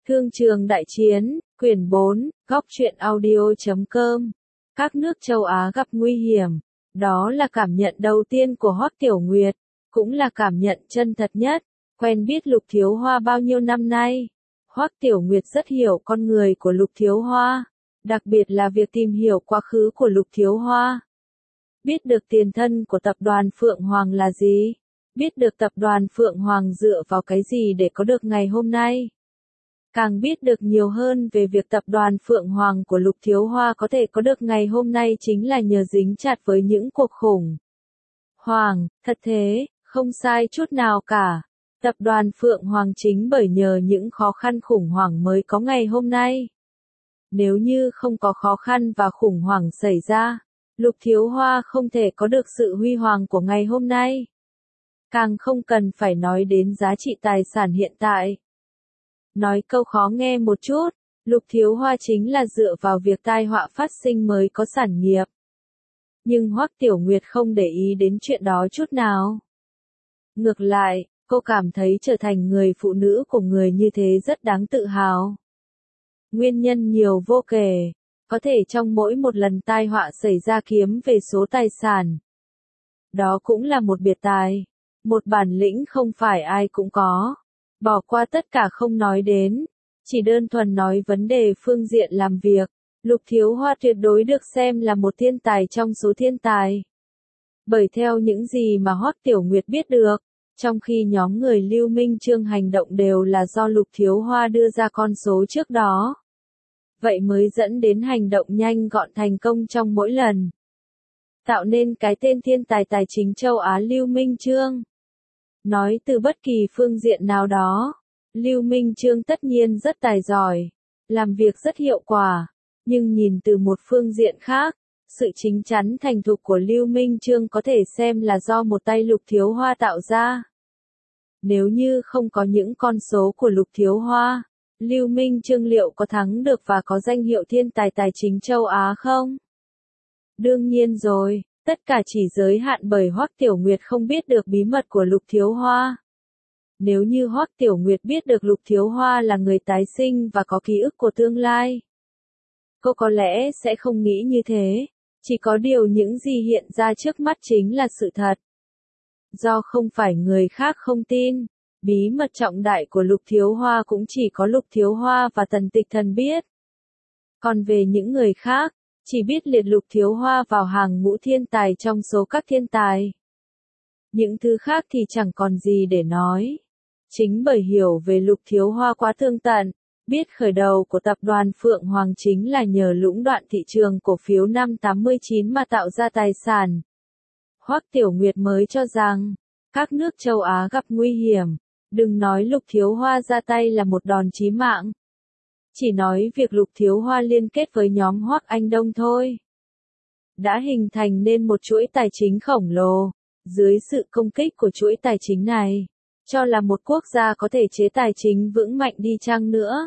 Thương trường đại chiến, quyển 4, góc truyện audio.com. Các nước châu Á gặp nguy hiểm. Đó là cảm nhận đầu tiên của Hoắc Tiểu Nguyệt, cũng là cảm nhận chân thật nhất. Quen biết Lục Thiếu Hoa bao nhiêu năm nay, Hoắc Tiểu Nguyệt rất hiểu con người của Lục Thiếu Hoa, đặc biệt là việc tìm hiểu quá khứ của Lục Thiếu Hoa. Biết được tiền thân của tập đoàn Phượng Hoàng là gì? Biết được tập đoàn Phượng Hoàng dựa vào cái gì để có được ngày hôm nay? Càng biết được nhiều hơn về việc tập đoàn Phượng Hoàng của Lục Thiếu Hoa có thể có được ngày hôm nay chính là nhờ dính chặt với những cuộc khủng hoảng, thật thế, không sai chút nào cả. Tập đoàn Phượng Hoàng chính bởi nhờ những khó khăn khủng hoảng mới có ngày hôm nay. Nếu như không có khó khăn và khủng hoảng xảy ra, Lục Thiếu Hoa không thể có được sự huy hoàng của ngày hôm nay. Càng không cần phải nói đến giá trị tài sản hiện tại. Nói câu khó nghe một chút, Lục Thiếu Hoa chính là dựa vào việc tai họa phát sinh mới có sản nghiệp. Nhưng Hoắc Tiểu Nguyệt không để ý đến chuyện đó chút nào. Ngược lại, cô cảm thấy trở thành người phụ nữ của người như thế rất đáng tự hào. Nguyên nhân nhiều vô kể, có thể trong mỗi một lần tai họa xảy ra kiếm về số tài sản. Đó cũng là một biệt tài, một bản lĩnh không phải ai cũng có. Bỏ qua tất cả không nói đến, chỉ đơn thuần nói vấn đề phương diện làm việc, Lục Thiếu Hoa tuyệt đối được xem là một thiên tài trong số thiên tài. Bởi theo những gì mà Hoắc Tiểu Nguyệt biết được, trong khi nhóm người Lưu Minh Chương hành động đều là do Lục Thiếu Hoa đưa ra con số trước đó. Vậy mới dẫn đến hành động nhanh gọn thành công trong mỗi lần. Tạo nên cái tên thiên tài tài chính châu Á Lưu Minh Chương. Nói từ bất kỳ phương diện nào đó, Lưu Minh Chương tất nhiên rất tài giỏi, làm việc rất hiệu quả, nhưng nhìn từ một phương diện khác, sự chín chắn thành thục của Lưu Minh Chương có thể xem là do một tay Lục Thiếu Hoa tạo ra. Nếu như không có những con số của Lục Thiếu Hoa, Lưu Minh Chương liệu có thắng được và có danh hiệu thiên tài tài chính châu Á không? Đương nhiên rồi. Tất cả chỉ giới hạn bởi Hoắc Tiểu Nguyệt không biết được bí mật của Lục Thiếu Hoa. Nếu như Hoắc Tiểu Nguyệt biết được Lục Thiếu Hoa là người tái sinh và có ký ức của tương lai, cô có lẽ sẽ không nghĩ như thế, chỉ có điều những gì hiện ra trước mắt chính là sự thật. Do không phải người khác không tin, bí mật trọng đại của Lục Thiếu Hoa cũng chỉ có Lục Thiếu Hoa và Tần Tịch Thần biết. Còn về những người khác, chỉ biết liệt Lục Thiếu Hoa vào hàng ngũ thiên tài trong số các thiên tài. Những thứ khác thì chẳng còn gì để nói. Chính bởi hiểu về Lục Thiếu Hoa quá thương tận, biết khởi đầu của tập đoàn Phượng Hoàng chính là nhờ lũng đoạn thị trường cổ phiếu năm 89 mà tạo ra tài sản. Hoắc Tiểu Nguyệt mới cho rằng, các nước châu Á gặp nguy hiểm, đừng nói Lục Thiếu Hoa ra tay là một đòn chí mạng. Chỉ nói việc Lục Thiếu Hoa liên kết với nhóm Hoắc Anh Đông thôi, đã hình thành nên một chuỗi tài chính khổng lồ. Dưới sự công kích của chuỗi tài chính này, cho là một quốc gia có thể chế tài chính vững mạnh đi chăng nữa,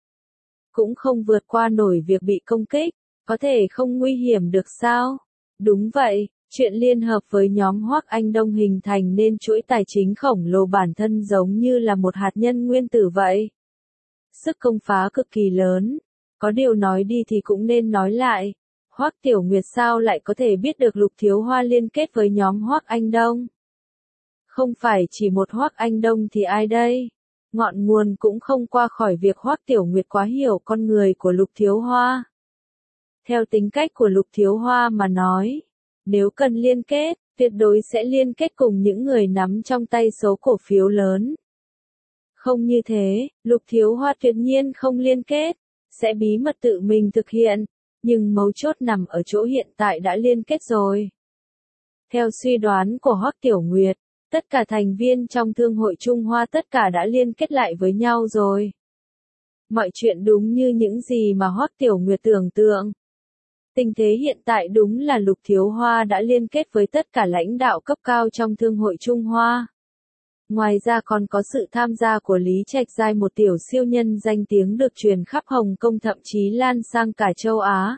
cũng không vượt qua nổi việc bị công kích, có thể không nguy hiểm được sao? Đúng vậy, chuyện liên hợp với nhóm Hoắc Anh Đông hình thành nên chuỗi tài chính khổng lồ bản thân giống như là một hạt nhân nguyên tử vậy. Sức công phá cực kỳ lớn, có điều nói đi thì cũng nên nói lại, Hoắc Tiểu Nguyệt sao lại có thể biết được Lục Thiếu Hoa liên kết với nhóm Hoắc Anh Đông? Không phải chỉ một Hoắc Anh Đông thì ai đây? Ngọn nguồn cũng không qua khỏi việc Hoắc Tiểu Nguyệt quá hiểu con người của Lục Thiếu Hoa. Theo tính cách của Lục Thiếu Hoa mà nói, nếu cần liên kết, tuyệt đối sẽ liên kết cùng những người nắm trong tay số cổ phiếu lớn. Không như thế, Lục Thiếu Hoa tuyệt nhiên không liên kết, sẽ bí mật tự mình thực hiện, nhưng mấu chốt nằm ở chỗ hiện tại đã liên kết rồi. Theo suy đoán của Hoắc Tiểu Nguyệt, tất cả thành viên trong Thương hội Trung Hoa tất cả đã liên kết lại với nhau rồi. Mọi chuyện đúng như những gì mà Hoắc Tiểu Nguyệt tưởng tượng. Tình thế hiện tại đúng là Lục Thiếu Hoa đã liên kết với tất cả lãnh đạo cấp cao trong Thương hội Trung Hoa. Ngoài ra còn có sự tham gia của Lý Trạch Giai, một tiểu siêu nhân danh tiếng được truyền khắp Hồng Kông thậm chí lan sang cả châu Á.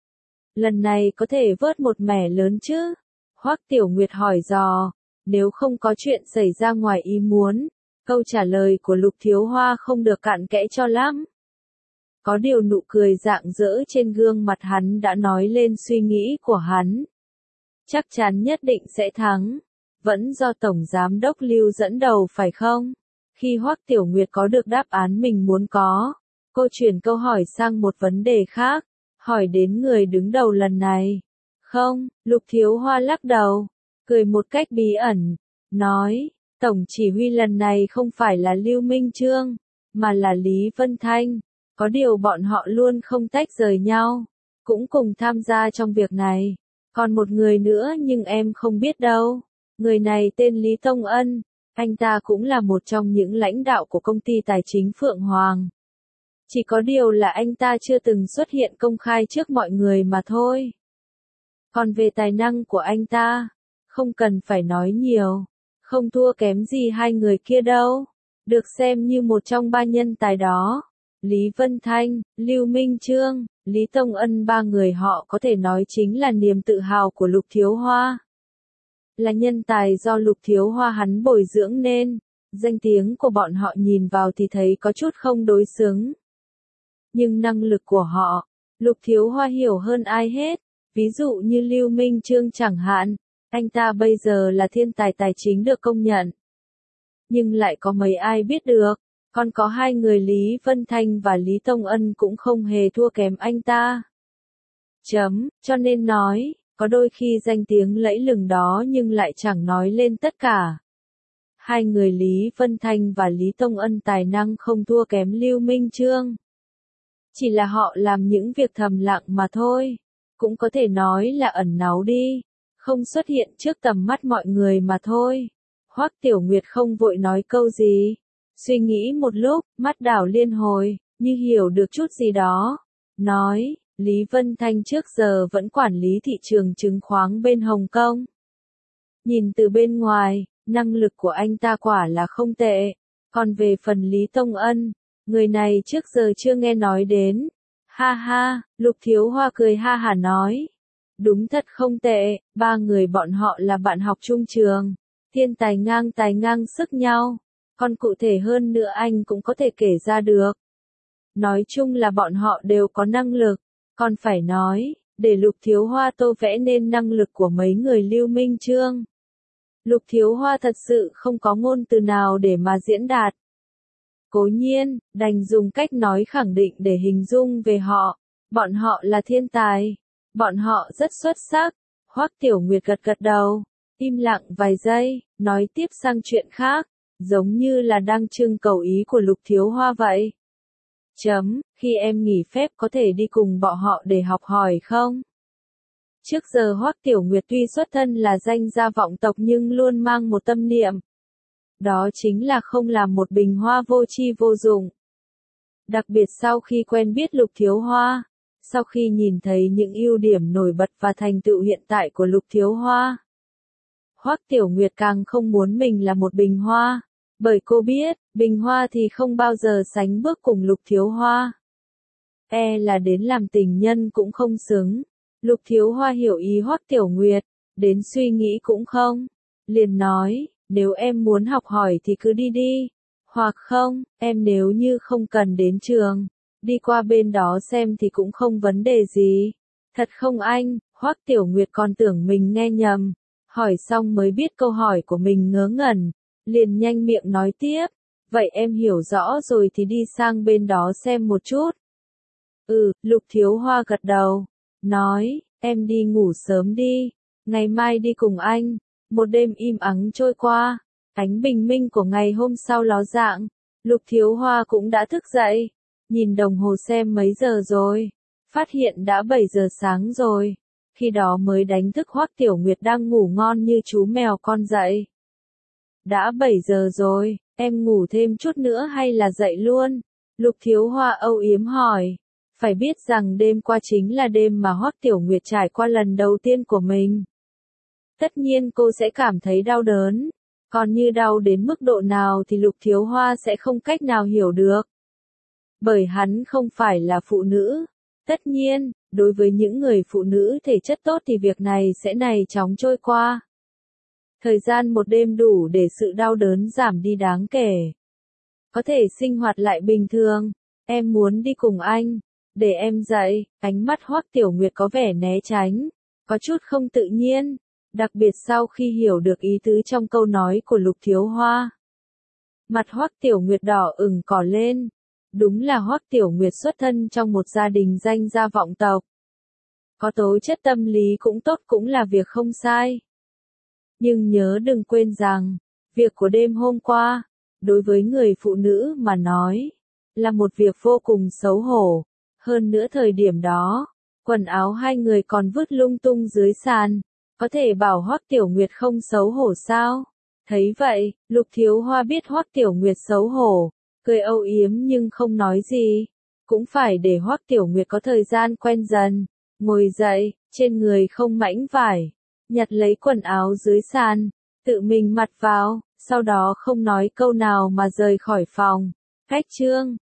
Lần này có thể vớt một mẻ lớn chứ? Hoắc Tiểu Nguyệt hỏi dò, nếu không có chuyện xảy ra ngoài ý muốn, Câu trả lời của Lục Thiếu Hoa không được cặn kẽ cho lắm. Có điều nụ cười rạng rỡ trên gương mặt hắn đã nói lên suy nghĩ của hắn. Chắc chắn nhất định sẽ thắng. Vẫn do Tổng Giám đốc Lưu dẫn đầu phải không? Khi Hoắc Tiểu Nguyệt có được đáp án mình muốn có, cô chuyển câu hỏi sang một vấn đề khác, hỏi đến người đứng đầu lần này. Không, Lục Thiếu Hoa lắc đầu, cười một cách bí ẩn, nói, Tổng chỉ huy lần này không phải là Lưu Minh Chương, mà là Lý Vân Thanh. Có điều bọn họ luôn không tách rời nhau, cũng cùng tham gia trong việc này. Còn một người nữa nhưng em không biết đâu. Người này tên Lý Tông Ân, anh ta cũng là một trong những lãnh đạo của công ty tài chính Phượng Hoàng. Chỉ có điều là anh ta chưa từng xuất hiện công khai trước mọi người mà thôi. Còn về tài năng của anh ta, không cần phải nói nhiều, không thua kém gì hai người kia đâu. Được xem như một trong ba nhân tài đó. Lý Vân Thanh, Lưu Minh Chương, Lý Tông Ân, ba người họ có thể nói chính là niềm tự hào của Lục Thiếu Hoa. Là nhân tài do Lục Thiếu Hoa hắn bồi dưỡng nên, danh tiếng của bọn họ nhìn vào thì thấy có chút không đối xứng. Nhưng năng lực của họ, Lục Thiếu Hoa hiểu hơn ai hết, ví dụ như Lưu Minh Chương chẳng hạn, anh ta bây giờ là thiên tài tài chính được công nhận. Nhưng lại có mấy ai biết được, còn có hai người Lý Vân Thanh và Lý Tông Ân cũng không hề thua kém anh ta. Cho nên nói, có đôi khi danh tiếng lẫy lừng đó nhưng lại chẳng nói lên tất cả. Hai người Lý Vân Thanh và Lý Tông Ân tài năng không thua kém Lưu Minh Chương. Chỉ là họ làm những việc thầm lặng mà thôi. Cũng có thể nói là ẩn náu đi, không xuất hiện trước tầm mắt mọi người mà thôi. Hoắc Tiểu Nguyệt không vội nói câu gì. Suy nghĩ một lúc, mắt đảo liên hồi, như hiểu được chút gì đó. Nói, Lý Vân Thanh trước giờ vẫn quản lý thị trường chứng khoán bên Hồng Kông. Nhìn từ bên ngoài, năng lực của anh ta quả là không tệ. Còn về phần Lý Tông Ân, người này trước giờ chưa nghe nói đến. Ha ha, Lục Thiếu Hoa cười ha hả nói. Đúng thật không tệ, ba người bọn họ là bạn học chung trường. Thiên tài ngang sức nhau. Còn cụ thể hơn nữa anh cũng có thể kể ra được. Nói chung là bọn họ đều có năng lực. Còn phải nói, để Lục Thiếu Hoa tô vẽ nên năng lực của mấy người Lưu Minh Chương. Lục Thiếu Hoa thật sự không có ngôn từ nào để mà diễn đạt. Cố nhiên, đành dùng cách nói khẳng định để hình dung về họ. Bọn họ là thiên tài. Bọn họ rất xuất sắc. Hoắc Tiểu Nguyệt gật gật đầu. Im lặng vài giây, nói tiếp sang chuyện khác. Giống như là đang trưng cầu ý của Lục Thiếu Hoa vậy. Khi em nghỉ phép có thể đi cùng bọn họ để học hỏi không? Trước giờ Hoắc Tiểu Nguyệt tuy xuất thân là danh gia vọng tộc nhưng luôn mang một tâm niệm. Đó chính là không làm một bình hoa vô tri vô dụng. Đặc biệt sau khi quen biết Lục Thiếu Hoa, sau khi nhìn thấy những ưu điểm nổi bật và thành tựu hiện tại của Lục Thiếu Hoa, Hoắc Tiểu Nguyệt càng không muốn mình là một bình hoa. Bởi cô biết, bình hoa thì không bao giờ sánh bước cùng Lục Thiếu Hoa. Là đến làm tình nhân cũng không xứng. Lục Thiếu Hoa hiểu ý Hoắc Tiểu Nguyệt, đến suy nghĩ cũng không. Liền nói, nếu em muốn học hỏi thì cứ đi đi. Hoặc không, em nếu như không cần đến trường, đi qua bên đó xem thì cũng không vấn đề gì. Thật không anh? Hoắc Tiểu Nguyệt còn tưởng mình nghe nhầm. Hỏi xong mới biết câu hỏi của mình ngớ ngẩn. Liền nhanh miệng nói tiếp, vậy em hiểu rõ rồi thì đi sang bên đó xem một chút. Lục Thiếu Hoa gật đầu, nói, em đi ngủ sớm đi, ngày mai đi cùng anh. Một đêm im ắng trôi qua, ánh bình minh của ngày hôm sau ló dạng, Lục Thiếu Hoa cũng đã thức dậy, nhìn đồng hồ xem mấy giờ rồi, phát hiện đã 7 giờ sáng rồi, khi đó mới đánh thức Hoắc Tiểu Nguyệt đang ngủ ngon như chú mèo con dậy. Đã 7 giờ rồi, em ngủ thêm chút nữa hay là dậy luôn? Lục Thiếu Hoa âu yếm hỏi. Phải biết rằng đêm qua chính là đêm mà Hoắc Tiểu Nguyệt trải qua lần đầu tiên của mình. Tất nhiên cô sẽ cảm thấy đau đớn. Còn như đau đến mức độ nào thì Lục Thiếu Hoa sẽ không cách nào hiểu được. Bởi hắn không phải là phụ nữ. Tất nhiên, đối với những người phụ nữ thể chất tốt thì việc này sẽ này chóng trôi qua. Thời gian một đêm đủ để sự đau đớn giảm đi đáng kể. có thể sinh hoạt lại bình thường. Em muốn đi cùng anh, để em dạy. Ánh mắt Hoắc Tiểu Nguyệt có vẻ né tránh, có chút không tự nhiên, đặc biệt sau khi hiểu được ý tứ trong câu nói của Lục Thiếu Hoa. Mặt Hoắc Tiểu Nguyệt đỏ ửng cỏ lên, đúng là Hoắc Tiểu Nguyệt xuất thân trong một gia đình danh gia vọng tộc. Có tố chất tâm lý cũng tốt cũng là việc không sai. Nhưng nhớ đừng quên rằng, việc của đêm hôm qua, đối với người phụ nữ mà nói, là một việc vô cùng xấu hổ. Hơn nữa thời điểm đó, quần áo hai người còn vứt lung tung dưới sàn, có thể bảo Hoắc Tiểu Nguyệt không xấu hổ sao? Thấy vậy, Lục Thiếu Hoa biết Hoắc Tiểu Nguyệt xấu hổ, cười âu yếm nhưng không nói gì. Cũng phải để Hoắc Tiểu Nguyệt có thời gian quen dần. Ngồi dậy, trên người không mảnh vải, nhặt lấy quần áo dưới sàn, tự mình mặc vào, sau đó không nói câu nào mà rời khỏi phòng. Cách chương